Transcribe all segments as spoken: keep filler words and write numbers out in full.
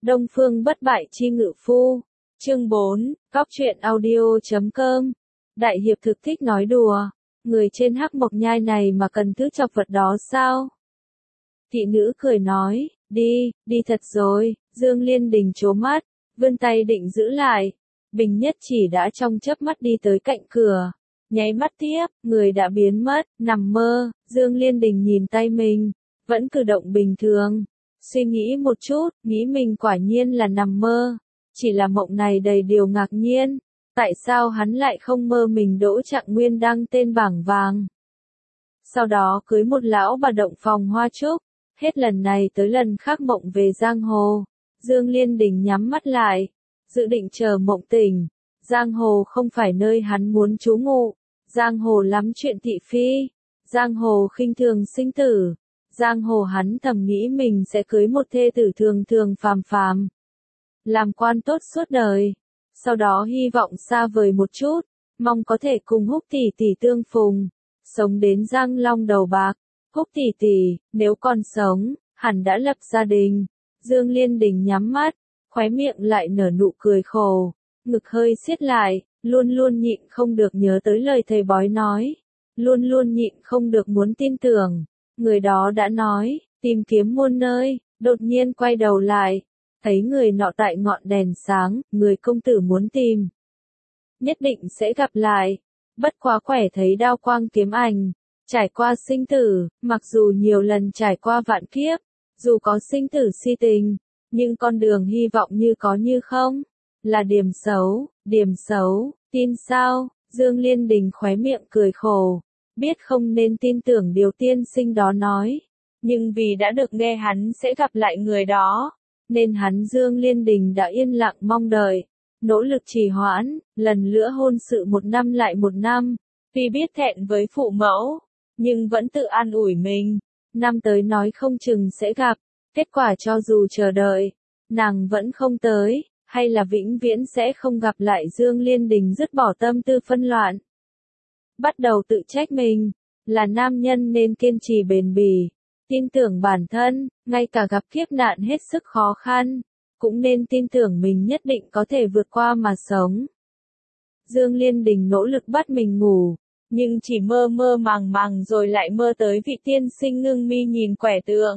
Đông Phương Bất Bại Chi Ngự Phu. Chương bốn, Góc truyện audio.com. Đại hiệp thực thích nói đùa. Người trên hắc mộc nhai này mà cần thứ chọc vật đó sao? Thị nữ cười nói, đi, đi thật rồi. Dương Liên Đình trố mắt, vươn tay định giữ lại. Bình Nhất Chỉ đã trong chớp mắt đi tới cạnh cửa. Nháy mắt tiếp, người đã biến mất, nằm mơ. Dương Liên Đình nhìn tay mình, vẫn cử động bình thường. Suy nghĩ một chút, nghĩ mình quả nhiên là nằm mơ. Chỉ là mộng này đầy điều ngạc nhiên. Tại sao hắn lại không mơ mình Đỗ Trạng Nguyên đăng tên bảng vàng? Sau đó cưới một lão bà động phòng hoa trúc. Hết lần này tới lần khác mộng về giang hồ. Dương Liên Đình nhắm mắt lại, dự định chờ mộng tỉnh. Giang hồ không phải nơi hắn muốn trú ngụ. Giang hồ lắm chuyện thị phi. Giang hồ khinh thường sinh tử. Giang hồ hắn thầm nghĩ mình sẽ cưới một thê tử thường thường phàm phàm. Làm quan tốt suốt đời. Sau đó hy vọng xa vời một chút, mong có thể cùng Húc tỷ tỷ tương phùng, sống đến răng long đầu bạc. Húc tỷ tỷ, nếu còn sống, hẳn đã lập gia đình. Dương Liên Đình nhắm mắt, khóe miệng lại nở nụ cười khổ, ngực hơi siết lại, luôn luôn nhịn không được nhớ tới lời thầy bói nói, luôn luôn nhịn không được muốn tin tưởng. Người đó đã nói, tìm kiếm muôn nơi, đột nhiên quay đầu lại, thấy người nọ tại ngọn đèn sáng, người công tử muốn tìm. Nhất định sẽ gặp lại, bất quá khỏe thấy đao quang kiếm ảnh, trải qua sinh tử, mặc dù nhiều lần trải qua vạn kiếp, dù có sinh tử si tình, nhưng con đường hy vọng như có như không, là điểm xấu, điểm xấu, tin sao? Dương Liên Đình khóe miệng cười khổ. Biết không nên tin tưởng điều tiên sinh đó nói, nhưng vì đã được nghe hắn sẽ gặp lại người đó, nên hắn Dương Liên Đình đã yên lặng mong đợi, nỗ lực trì hoãn, lần nữa hôn sự một năm lại một năm, vì biết thẹn với phụ mẫu, nhưng vẫn tự an ủi mình, năm tới nói không chừng sẽ gặp, kết quả cho dù chờ đợi, nàng vẫn không tới, hay là vĩnh viễn sẽ không gặp lại. Dương Liên Đình dứt bỏ tâm tư phân loạn. Bắt đầu tự trách mình, là nam nhân nên kiên trì bền bỉ, tin tưởng bản thân, ngay cả gặp kiếp nạn hết sức khó khăn, cũng nên tin tưởng mình nhất định có thể vượt qua mà sống. Dương Liên Đình nỗ lực bắt mình ngủ, nhưng chỉ mơ mơ màng màng rồi lại mơ tới vị tiên sinh ngưng mi nhìn quẻ tượng.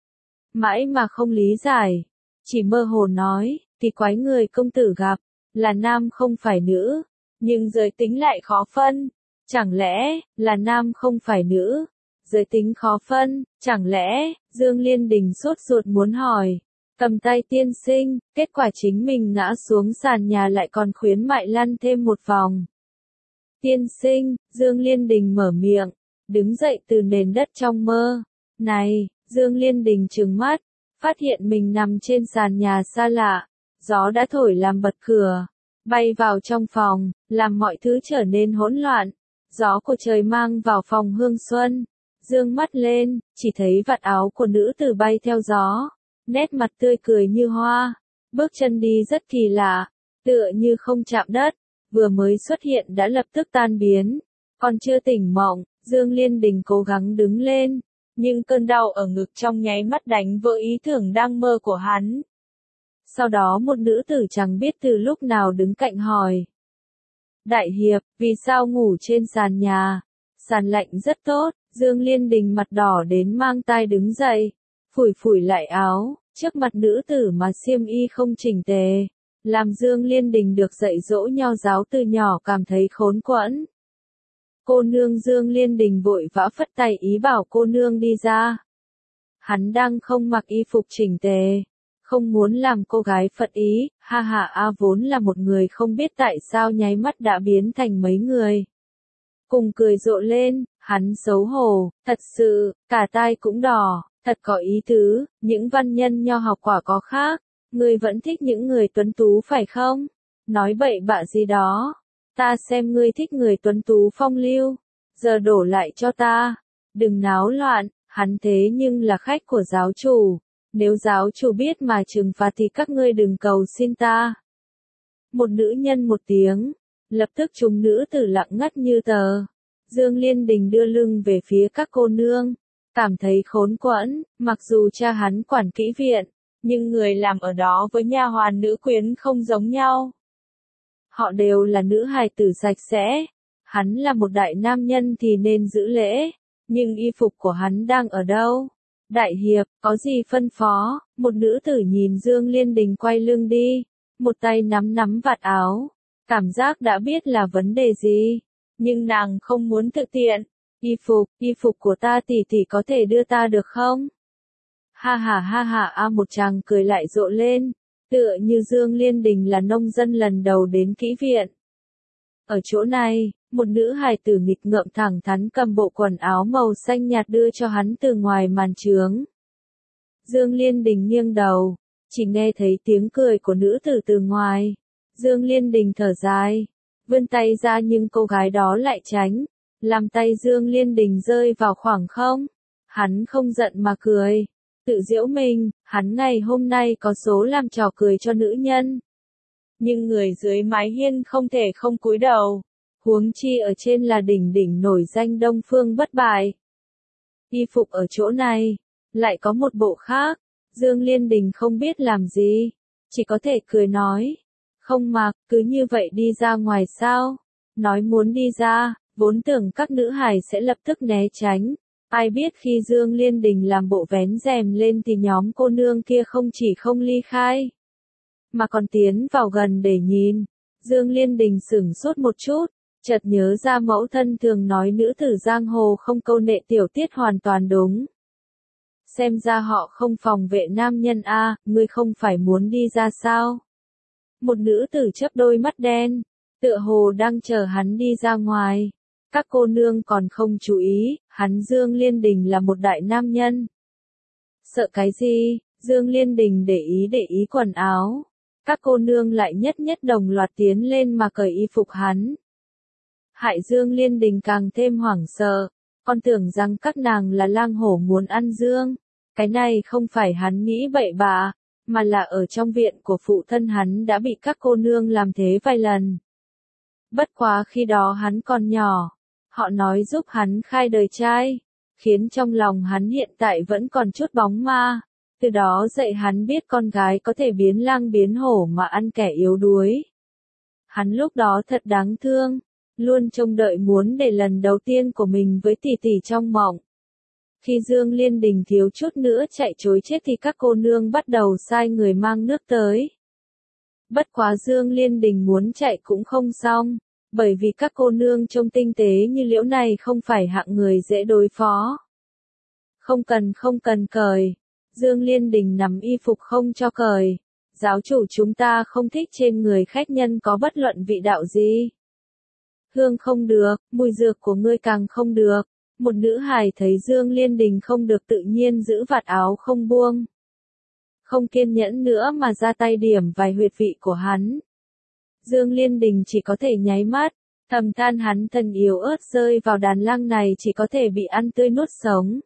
Mãi mà không lý giải, chỉ mơ hồ nói, thì quái người công tử gặp, là nam không phải nữ, nhưng giới tính lại khó phân. Chẳng lẽ, là nam không phải nữ, giới tính khó phân, chẳng lẽ, Dương Liên Đình sốt ruột muốn hỏi, cầm tay tiên sinh, kết quả chính mình ngã xuống sàn nhà lại còn khuyến mại lăn thêm một vòng. Tiên sinh, Dương Liên Đình mở miệng, đứng dậy từ nền đất trong mơ. Này, Dương Liên Đình trừng mắt, phát hiện mình nằm trên sàn nhà xa lạ, gió đã thổi làm bật cửa, bay vào trong phòng, làm mọi thứ trở nên hỗn loạn. Gió của trời mang vào phòng hương xuân, dương mắt lên, chỉ thấy vạt áo của nữ tử bay theo gió, nét mặt tươi cười như hoa, bước chân đi rất kỳ lạ, tựa như không chạm đất, vừa mới xuất hiện đã lập tức tan biến. Còn chưa tỉnh mộng, Dương Liên Đình cố gắng đứng lên, nhưng cơn đau ở ngực trong nháy mắt đánh vỡ ý tưởng đang mơ của hắn. Sau đó một nữ tử chẳng biết từ lúc nào đứng cạnh hỏi. Đại hiệp, vì sao ngủ trên sàn nhà? Sàn lạnh rất tốt. Dương Liên Đình mặt đỏ đến mang tai đứng dậy, phủi phủi lại áo, trước mặt nữ tử mà xiêm y không chỉnh tề, làm Dương Liên Đình được dạy dỗ nho giáo từ nhỏ cảm thấy khốn quẫn. Cô nương. Dương Liên Đình vội vã phất tay ý bảo cô nương đi ra. Hắn đang không mặc y phục chỉnh tề, không muốn làm cô gái phật ý, ha ha a vốn là một người không biết tại sao nháy mắt đã biến thành mấy người. Cùng cười rộ lên, hắn xấu hổ, thật sự, cả tai cũng đỏ, thật có ý tứ, những văn nhân nho học quả có khác, ngươi vẫn thích những người tuấn tú phải không? Nói bậy bạ gì đó, ta xem ngươi thích người tuấn tú phong lưu, giờ đổ lại cho ta, đừng náo loạn, hắn thế nhưng là khách của giáo chủ. Nếu giáo chủ biết mà trừng phạt thì các ngươi đừng cầu xin ta. Một nữ nhân một tiếng, lập tức chúng nữ tử lặng ngắt như tờ. Dương Liên Đình đưa lưng về phía các cô nương, cảm thấy khốn quẫn, mặc dù cha hắn quản kỹ viện, Nhưng người làm ở đó với nha hoàn nữ quyến không giống nhau. Họ đều là nữ hài tử sạch sẽ. Hắn là một đại nam nhân thì nên giữ lễ. Nhưng y phục của hắn đang ở đâu? Đại hiệp, có gì phân phó? Một nữ tử nhìn Dương Liên Đình quay lưng đi. Một tay nắm nắm vạt áo. Cảm giác đã biết là vấn đề gì. Nhưng nàng không muốn thực tiện. Y phục, y phục của ta tỷ tỷ có thể đưa ta được không? Ha ha ha ha a một chàng cười lại rộ lên. Tựa như Dương Liên Đình là nông dân lần đầu đến kỹ viện. Ở chỗ này, một nữ hài tử nghịch ngợm thẳng thắn cầm bộ quần áo màu xanh nhạt đưa cho hắn từ ngoài màn trướng. Dương Liên Đình nghiêng đầu, chỉ nghe thấy tiếng cười của nữ tử từ ngoài. Dương Liên Đình thở dài, vươn tay ra nhưng cô gái đó lại tránh, làm tay Dương Liên Đình rơi vào khoảng không. Hắn không giận mà cười, tự giễu mình, hắn ngày hôm nay có số làm trò cười cho nữ nhân. Nhưng người dưới mái hiên không thể không cúi đầu, huống chi ở trên là đỉnh đỉnh nổi danh Đông Phương bất bại. Y phục ở chỗ này, lại có một bộ khác, Dương Liên Đình không biết làm gì, chỉ có thể cười nói, không mặc, cứ như vậy đi ra ngoài sao? Nói muốn đi ra, vốn tưởng các nữ hài sẽ lập tức né tránh, ai biết khi Dương Liên Đình làm bộ vén rèm lên thì nhóm cô nương kia không chỉ không ly khai, mà còn tiến vào gần để nhìn. Dương Liên Đình sửng sốt một chút, chợt nhớ ra mẫu thân thường nói nữ tử giang hồ không câu nệ tiểu tiết hoàn toàn đúng. Xem ra họ không phòng vệ nam nhân a, ngươi không phải muốn đi ra sao? Một nữ tử chớp đôi mắt đen, tựa hồ đang chờ hắn đi ra ngoài. Các cô nương còn không chú ý, hắn Dương Liên Đình là một đại nam nhân. Sợ cái gì? Dương Liên Đình để ý để ý quần áo. Các cô nương lại nhất nhất đồng loạt tiến lên mà cởi y phục hắn. Hại Dương Liên Đình càng thêm hoảng sợ, con tưởng rằng các nàng là lang hổ muốn ăn dương. Cái này không phải hắn nghĩ bậy bạ, mà là ở trong viện của phụ thân hắn đã bị các cô nương làm thế vài lần. Bất quá khi đó hắn còn nhỏ, họ nói giúp hắn khai đời trai, khiến trong lòng hắn hiện tại vẫn còn chút bóng ma. Từ đó dạy hắn biết con gái có thể biến lang biến hổ mà ăn kẻ yếu đuối. Hắn lúc đó thật đáng thương, luôn trông đợi muốn để lần đầu tiên của mình với tỷ tỷ trong mộng. Khi Dương Liên Đình thiếu chút nữa chạy trối chết thì các cô nương bắt đầu sai người mang nước tới. Bất quá Dương Liên Đình muốn chạy cũng không xong, bởi vì các cô nương trông tinh tế như liễu này không phải hạng người dễ đối phó. Không cần không cần cởi. Dương Liên Đình nắm y phục không cho cởi. Giáo chủ chúng ta không thích trên người khách nhân có bất luận vị đạo gì. Hương không được, mùi dược của ngươi càng không được. Một nữ hài thấy Dương Liên Đình không được tự nhiên giữ vạt áo không buông. Không kiên nhẫn nữa mà ra tay điểm vài huyệt vị của hắn. Dương Liên Đình chỉ có thể nháy mắt, thầm than hắn thân yếu ớt rơi vào đàn lang này chỉ có thể bị ăn tươi nuốt sống.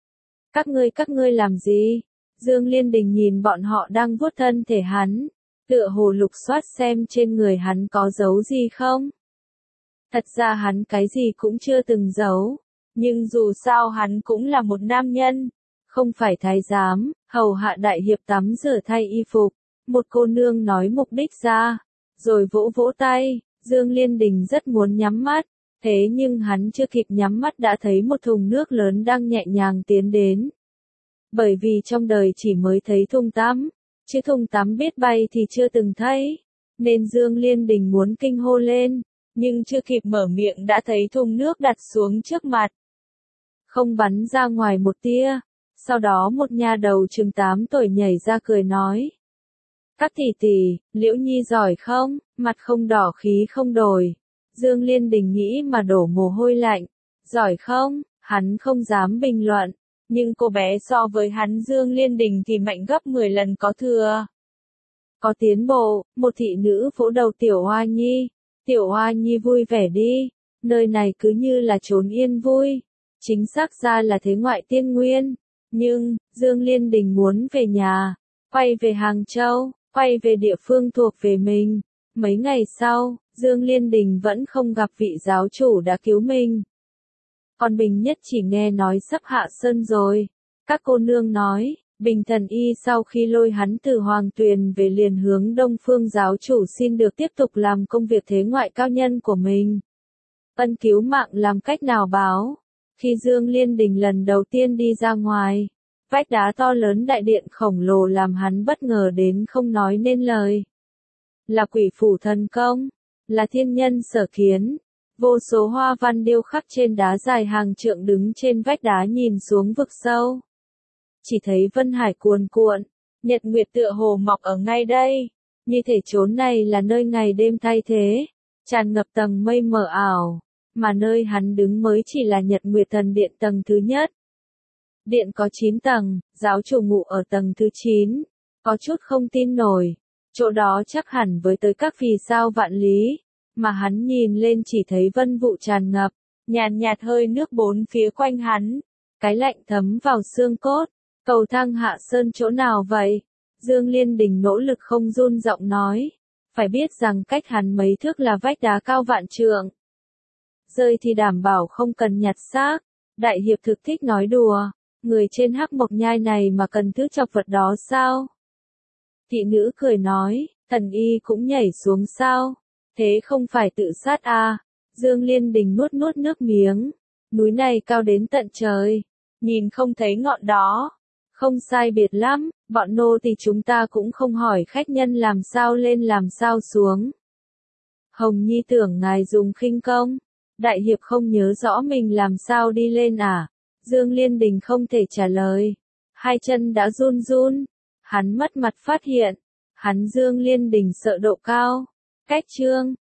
Các ngươi các ngươi làm gì? Dương Liên Đình nhìn bọn họ đang vuốt thân thể hắn, tựa hồ lục soát xem trên người hắn có dấu gì không. Thật ra hắn cái gì cũng chưa từng giấu, nhưng dù sao hắn cũng là một nam nhân, không phải thái giám, hầu hạ đại hiệp tắm rửa thay y phục. Một cô nương nói mục đích ra, rồi vỗ vỗ tay. Dương Liên Đình rất muốn nhắm mắt, thế nhưng hắn chưa kịp nhắm mắt đã thấy một thùng nước lớn đang nhẹ nhàng tiến đến. Bởi vì trong đời chỉ mới thấy thùng tắm, chứ thùng tắm biết bay thì chưa từng thấy, nên Dương Liên Đình muốn kinh hô lên, nhưng chưa kịp mở miệng đã thấy thùng nước đặt xuống trước mặt. Không bắn ra ngoài một tia, sau đó một nha đầu chừng tám tuổi nhảy ra cười nói. Các tỷ tỷ, Liễu Nhi giỏi không, mặt không đỏ khí không đổi. Dương Liên Đình nghĩ mà đổ mồ hôi lạnh. Giỏi không, hắn không dám bình luận, nhưng cô bé so với hắn Dương Liên Đình thì mạnh gấp mười lần có thừa. Có tiến bộ, một thị nữ vỗ đầu Tiểu Hoa Nhi. Tiểu Hoa Nhi vui vẻ đi, nơi này cứ như là chốn yên vui. Chính xác ra là thế ngoại tiên nguyên. Nhưng, Dương Liên Đình muốn về nhà, quay về Hàng Châu, quay về địa phương thuộc về mình. Mấy ngày sau, Dương Liên Đình vẫn không gặp vị giáo chủ đã cứu mình. Còn Bình Nhất chỉ nghe nói sắp hạ sơn rồi. Các cô nương nói, Bình Thần Y sau khi lôi hắn từ Hoàng Tuyền về liền hướng Đông Phương giáo chủ xin được tiếp tục làm công việc thế ngoại cao nhân của mình. Ân cứu mạng làm cách nào báo? Khi Dương Liên Đình lần đầu tiên đi ra ngoài, vách đá to lớn đại điện khổng lồ làm hắn bất ngờ đến không nói nên lời. Là quỷ phủ thần công, là thiên nhân sở kiến. Vô số hoa văn điêu khắc trên đá dài hàng trượng đứng trên vách đá nhìn xuống vực sâu. Chỉ thấy vân hải cuồn cuộn, nhật nguyệt tựa hồ mọc ở ngay đây, như thể chốn này là nơi ngày đêm thay thế, tràn ngập tầng mây mờ ảo, mà nơi hắn đứng mới chỉ là Nhật Nguyệt Thần Điện tầng thứ nhất. Điện có chín tầng, giáo chủ ngụ ở tầng thứ chín, có chút không tin nổi, chỗ đó chắc hẳn với tới các vì sao vạn lý, mà hắn nhìn lên chỉ thấy vân vụ tràn ngập, nhàn nhạt hơi nước bốn phía quanh hắn, cái lạnh thấm vào xương cốt. Cầu thang hạ sơn chỗ nào vậy? Dương Liên Đình nỗ lực không run giọng nói. Phải biết rằng cách hắn mấy thước là vách đá cao vạn trượng. Rơi thì đảm bảo không cần nhặt xác. Đại hiệp thực thích nói đùa. Người trên hắc mộc nhai này mà cần thứ chọc vật đó sao? Thị nữ cười nói, Thần Y cũng nhảy xuống sao? Thế không phải tự sát à? Dương Liên Đình nuốt nuốt nước miếng. Núi này cao đến tận trời. Nhìn không thấy ngọn đó. Không sai biệt lắm, bọn nô thì chúng ta cũng không hỏi khách nhân làm sao lên làm sao xuống. Hồng Nhi tưởng ngài dùng khinh công. Đại hiệp không nhớ rõ mình làm sao đi lên à? Dương Liên Đình không thể trả lời. Hai chân đã run run. Hắn mất mặt phát hiện. Hắn Dương Liên Đình sợ độ cao. Cách trương.